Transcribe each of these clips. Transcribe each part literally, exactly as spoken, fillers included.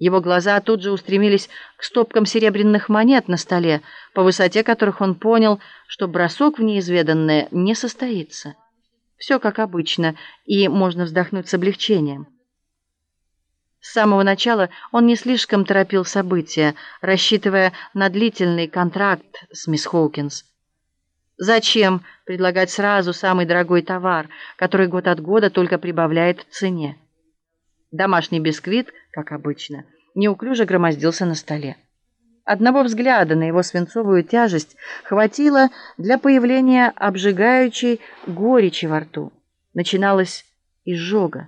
Его глаза тут же устремились к стопкам серебряных монет на столе, по высоте которых он понял, что бросок в неизведанное не состоится. Все как обычно, и можно вздохнуть с облегчением. С самого начала он не слишком торопил события, рассчитывая на длительный контракт с мисс Хоукинс. Зачем предлагать сразу самый дорогой товар, который год от года только прибавляет в цене? Домашний бисквит, как обычно, неуклюже громоздился на столе. Одного взгляда на его свинцовую тяжесть хватило для появления обжигающей горечи во рту. Начиналась изжога.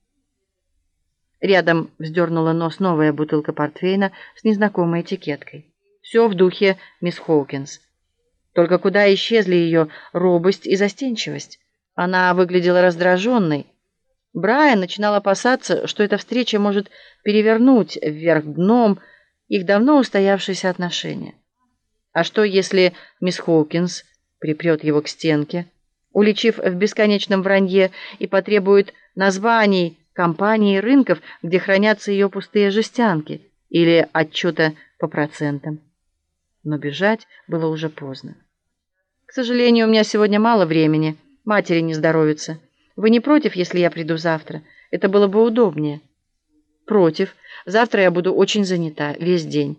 Рядом вздернула нос новая бутылка портвейна с незнакомой этикеткой. Все в духе мисс Хоукинс. Только куда исчезли ее робость и застенчивость? Она выглядела раздраженной. Брайан начинал опасаться, что эта встреча может перевернуть вверх дном их давно устоявшиеся отношения. А что, если мисс Хоукинс припрет его к стенке, уличив в бесконечном вранье, и потребует названий компаний и рынков, где хранятся ее пустые жестянки, или отчета по процентам? Но бежать было уже поздно. «К сожалению, у меня сегодня мало времени. Матери не здоровится. Вы не против, если я приду завтра? Это было бы удобнее». «Против. Завтра я буду очень занята весь день».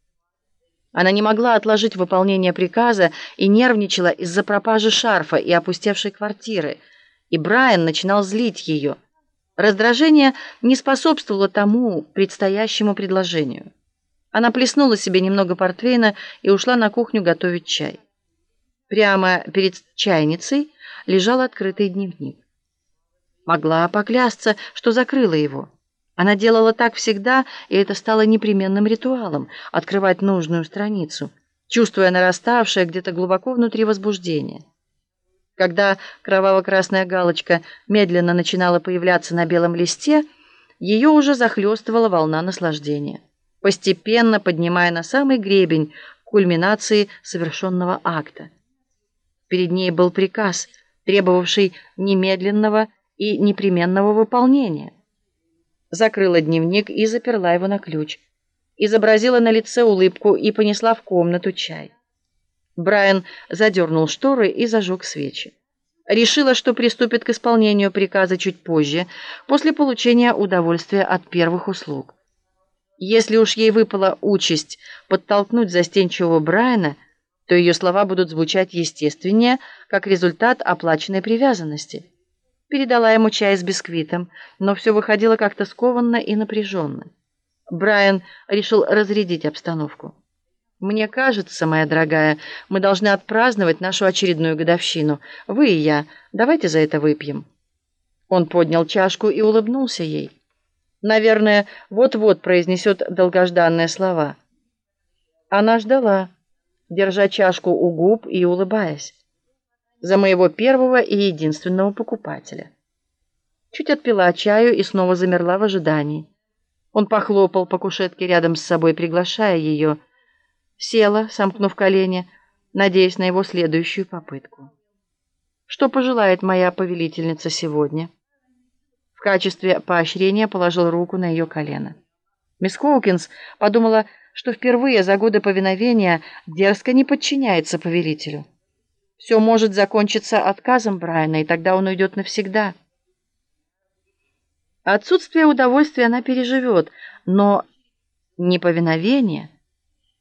Она не могла отложить выполнение приказа и нервничала из-за пропажи шарфа и опустевшей квартиры. И Брайан начинал злить ее. Раздражение не способствовало тому предстоящему предложению. Она плеснула себе немного портвейна и ушла на кухню готовить чай. Прямо перед чайницей лежал открытый дневник. Могла поклясться, что закрыла его. Она делала так всегда, и это стало непременным ритуалом — открывать нужную страницу, чувствуя нараставшее где-то глубоко внутри возбуждение. Когда кроваво-красная галочка медленно начинала появляться на белом листе, ее уже захлестывала волна наслаждения, постепенно поднимая на самый гребень кульминации совершенного акта. Перед ней был приказ, требовавший немедленного и непременного выполнения. Закрыла дневник и заперла его на ключ. Изобразила на лице улыбку и понесла в комнату чай. Брайан задернул шторы и зажег свечи. Решила, что приступит к исполнению приказа чуть позже, после получения удовольствия от первых услуг. Если уж ей выпала участь подтолкнуть застенчивого Брайана, то ее слова будут звучать естественнее, как результат оплаченной привязанности. Передала ему чай с бисквитом, но все выходило как-то скованно и напряженно. Брайан решил разрядить обстановку. «Мне кажется, моя дорогая, мы должны отпраздновать нашу очередную годовщину. Вы и я. Давайте за это выпьем». Он поднял чашку и улыбнулся ей. Наверное, вот-вот произнесет долгожданные слова. Она ждала, держа чашку у губ и улыбаясь. За моего первого и единственного покупателя. Чуть отпила чаю и снова замерла в ожидании. Он похлопал по кушетке рядом с собой, приглашая ее. Села, сомкнув колени, надеясь на его следующую попытку. «Что пожелает моя повелительница сегодня?» В качестве поощрения положил руку на ее колено. Мисс Хоукинс подумала, что впервые за годы повиновения дерзко не подчиняется повелителю. Все может закончиться отказом Брайана, и тогда он уйдет навсегда. Отсутствие удовольствия она переживет, но неповиновение